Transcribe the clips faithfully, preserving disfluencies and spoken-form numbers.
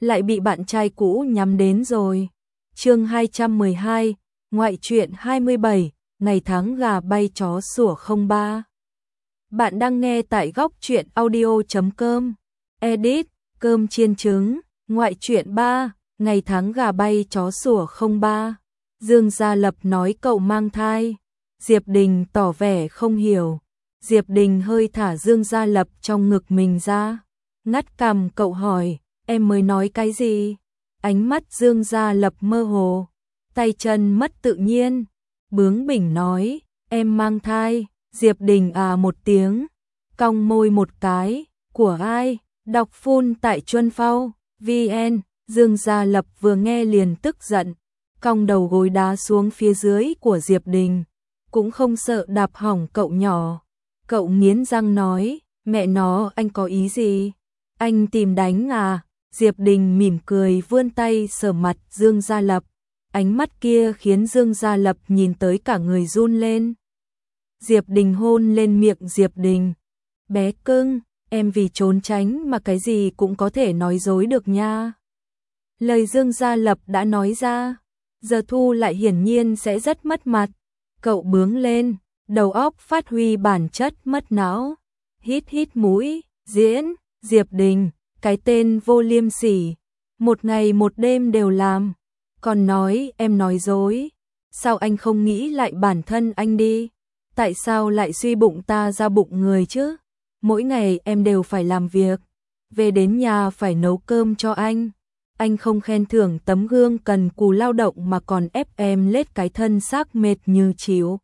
lại bị bạn trai cũ nhắm đến rồi. Chương hai trăm mười hai, ngoại truyện hai mươi bảy, ngày tháng gà bay chó sủa không ba. Bạn đang nghe tại góc truyện audio chấm com. Edit, cơm chiên trứng, ngoại truyện ba, ngày tháng gà bay chó sủa không ba. Dương Gia Lập nói cậu mang thai. Diệp Đình tỏ vẻ không hiểu. Diệp Đình hơi thả Dương Gia Lập trong ngực mình ra. Ngắt cằm cậu hỏi, em mới nói cái gì? Ánh mắt Dương Gia Lập mơ hồ, tay chân mất tự nhiên. Bướng bỉnh nói, em mang thai. Diệp Đình à một tiếng, cong môi một cái, của ai? Đọc phun tại Chuân Phao, vê en. Dương Gia Lập vừa nghe liền tức giận, cong đầu gối đá xuống phía dưới của Diệp Đình, cũng không sợ đạp hỏng cậu nhỏ. Cậu nghiến răng nói, mẹ nó anh có ý gì? Anh tìm đánh à? Diệp Đình mỉm cười vươn tay sờ mặt Dương Gia Lập, ánh mắt kia khiến Dương Gia Lập nhìn tới cả người run lên. Diệp Đình hôn lên miệng Diệp Đình, bé cưng, em vì trốn tránh mà cái gì cũng có thể nói dối được nha. Lời Dương Gia Lập đã nói ra, giờ thu lại hiển nhiên sẽ rất mất mặt. Cậu bướng lên, đầu óc phát huy bản chất mất não. Hít hít mũi, diễn, Diệp Đình, cái tên vô liêm sỉ, một ngày một đêm đều làm, còn nói em nói dối. Sao anh không nghĩ lại bản thân anh đi? Tại sao lại suy bụng ta ra bụng người chứ? Mỗi ngày em đều phải làm việc, về đến nhà phải nấu cơm cho anh. Anh không khen thưởng tấm gương cần cù lao động mà còn ép em lết cái thân xác mệt như chịu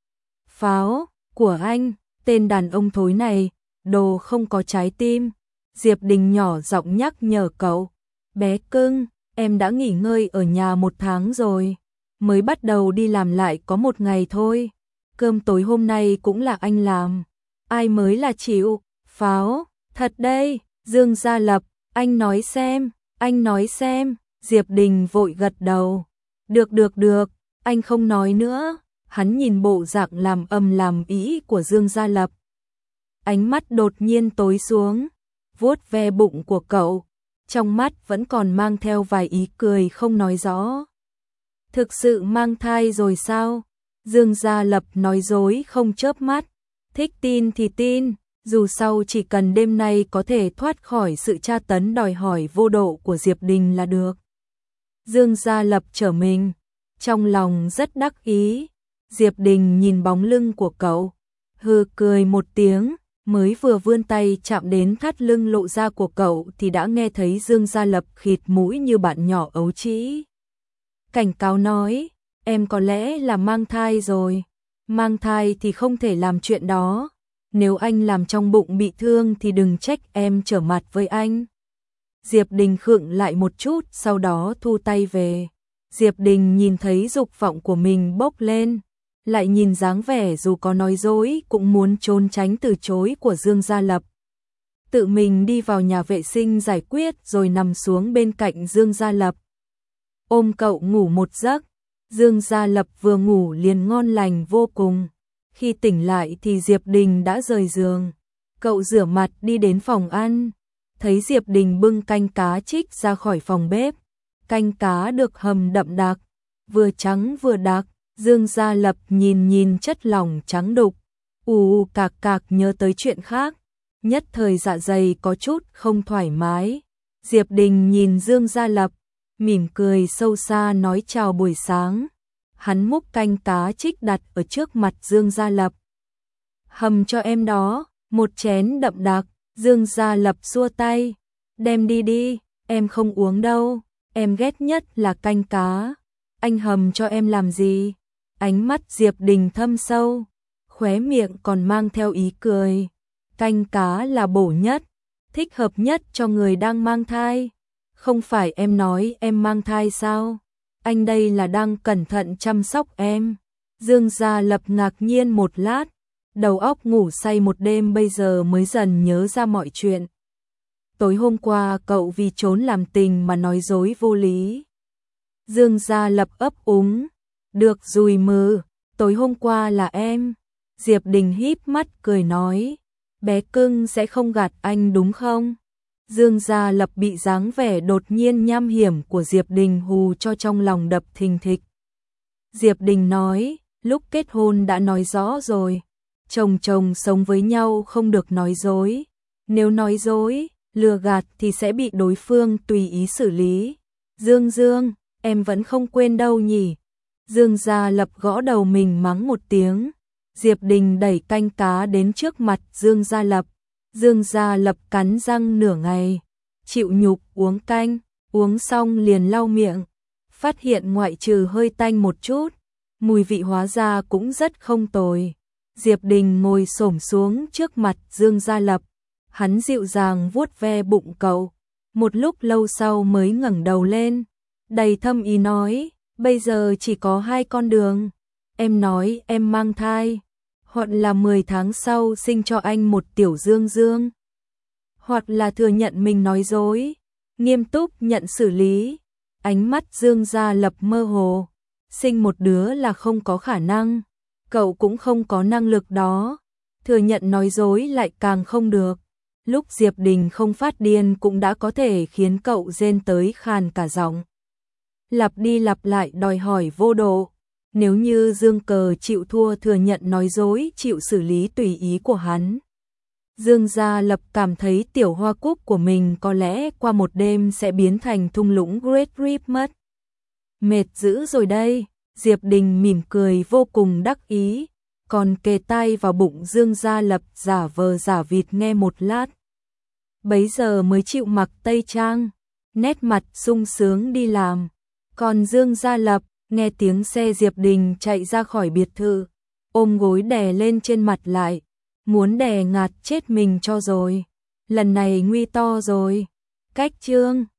pháo của anh, tên đàn ông thối này, đồ không có trái tim. Diệp Đình nhỏ giọng nhắc nhở cậu, bé cưng, em đã nghỉ ngơi ở nhà một tháng rồi, mới bắt đầu đi làm lại có một ngày thôi. Cơm tối hôm nay cũng là anh làm, ai mới là chịu pháo, thật đây. Dương Gia Lập, anh nói xem, anh nói xem. Diệp Đình vội gật đầu, được được được, anh không nói nữa. Hắn nhìn bộ dạng làm ầm làm ĩ của Dương Gia Lập, ánh mắt đột nhiên tối xuống, vuốt ve bụng của cậu, trong mắt vẫn còn mang theo vài ý cười không nói rõ. Thực sự mang thai rồi sao? Dương Gia Lập nói dối không chớp mắt, thích tin thì tin, dù sau chỉ cần đêm nay có thể thoát khỏi sự tra tấn đòi hỏi vô độ của Diệp Đình là được. Dương Gia Lập trở mình, trong lòng rất đắc ý. Diệp Đình nhìn bóng lưng của cậu, hừ cười một tiếng, mới vừa vươn tay chạm đến thắt lưng lộ ra của cậu thì đã nghe thấy Dương Gia Lập khịt mũi như bạn nhỏ ấu trĩ. Cảnh cáo nói, em có lẽ là mang thai rồi. Mang thai thì không thể làm chuyện đó. Nếu anh làm trong bụng bị thương thì đừng trách em trở mặt với anh. Diệp Đình khựng lại một chút, sau đó thu tay về. Diệp Đình nhìn thấy dục vọng của mình bốc lên, lại nhìn dáng vẻ dù có nói dối cũng muốn trốn tránh từ chối của Dương Gia Lập. Tự mình đi vào nhà vệ sinh giải quyết rồi nằm xuống bên cạnh Dương Gia Lập, ôm cậu ngủ một giấc. Dương Gia Lập vừa ngủ liền ngon lành vô cùng. Khi tỉnh lại thì Diệp Đình đã rời giường. Cậu rửa mặt đi đến phòng ăn, thấy Diệp Đình bưng canh cá trích ra khỏi phòng bếp. Canh cá được hầm đậm đặc, vừa trắng vừa đặc. Dương Gia Lập nhìn nhìn chất lỏng trắng đục, ù cạc cạc nhớ tới chuyện khác, nhất thời dạ dày có chút không thoải mái. Diệp Đình nhìn Dương Gia Lập, mỉm cười sâu xa nói chào buổi sáng. Hắn múc canh cá trích đặt ở trước mặt Dương Gia Lập. Hầm cho em đó, một chén đậm đặc. Dương Gia Lập xua tay, đem đi đi, em không uống đâu, em ghét nhất là canh cá. Anh hầm cho em làm gì? Ánh mắt Diệp Đình thâm sâu, khóe miệng còn mang theo ý cười. Canh cá là bổ nhất, thích hợp nhất cho người đang mang thai. Không phải em nói em mang thai sao? Anh đây là đang cẩn thận chăm sóc em. Dương Gia Lập ngạc nhiên một lát, đầu óc ngủ say một đêm bây giờ mới dần nhớ ra mọi chuyện. Tối hôm qua cậu vì trốn làm tình mà nói dối vô lý. Dương Gia Lập ấp úng, được rồi mừ, tối hôm qua là em. Diệp Đình híp mắt cười nói, bé cưng sẽ không gạt anh đúng không? Dương Gia Lập bị dáng vẻ đột nhiên nham hiểm của Diệp Đình hù cho trong lòng đập thình thịch. Diệp Đình nói, lúc kết hôn đã nói rõ rồi, chồng chồng sống với nhau không được nói dối, nếu nói dối, lừa gạt thì sẽ bị đối phương tùy ý xử lý. Dương Dương, em vẫn không quên đâu nhỉ. Dương Gia Lập gõ đầu mình mắng một tiếng. Diệp Đình đẩy canh cá đến trước mặt Dương Gia Lập. Dương Gia Lập cắn răng nửa ngày, chịu nhục uống canh, uống xong liền lau miệng, phát hiện ngoại trừ hơi tanh một chút, mùi vị hóa ra cũng rất không tồi. Diệp Đình ngồi xổm xuống trước mặt Dương Gia Lập, hắn dịu dàng vuốt ve bụng cậu, một lúc lâu sau mới ngẩng đầu lên, đầy thâm ý nói, bây giờ chỉ có hai con đường, em nói em mang thai, hoặc là mười tháng sau sinh cho anh một tiểu Dương Dương, hoặc là thừa nhận mình nói dối, nghiêm túc nhận xử lý. Ánh mắt Dương Gia Lập mơ hồ, sinh một đứa là không có khả năng, cậu cũng không có năng lực đó, thừa nhận nói dối lại càng không được. Lúc Diệp Đình không phát điên cũng đã có thể khiến cậu rên tới khàn cả giọng. Lặp đi lặp lại đòi hỏi vô độ. Nếu như Dương Cờ chịu thua thừa nhận nói dối, chịu xử lý tùy ý của hắn, Dương Gia Lập cảm thấy tiểu hoa cúc của mình có lẽ qua một đêm sẽ biến thành thung lũng Great Rip mất. Mệt dữ rồi đây, Diệp Đình mỉm cười vô cùng đắc ý, còn kề tay vào bụng Dương Gia Lập giả vờ giả vịt nghe một lát. Bấy giờ mới chịu mặc tây trang, nét mặt sung sướng đi làm. Còn Dương Gia Lập, nghe tiếng xe Diệp Đình chạy ra khỏi biệt thự, ôm gối đè lên trên mặt lại, muốn đè ngạt chết mình cho rồi. Lần này nguy to rồi. Cách chương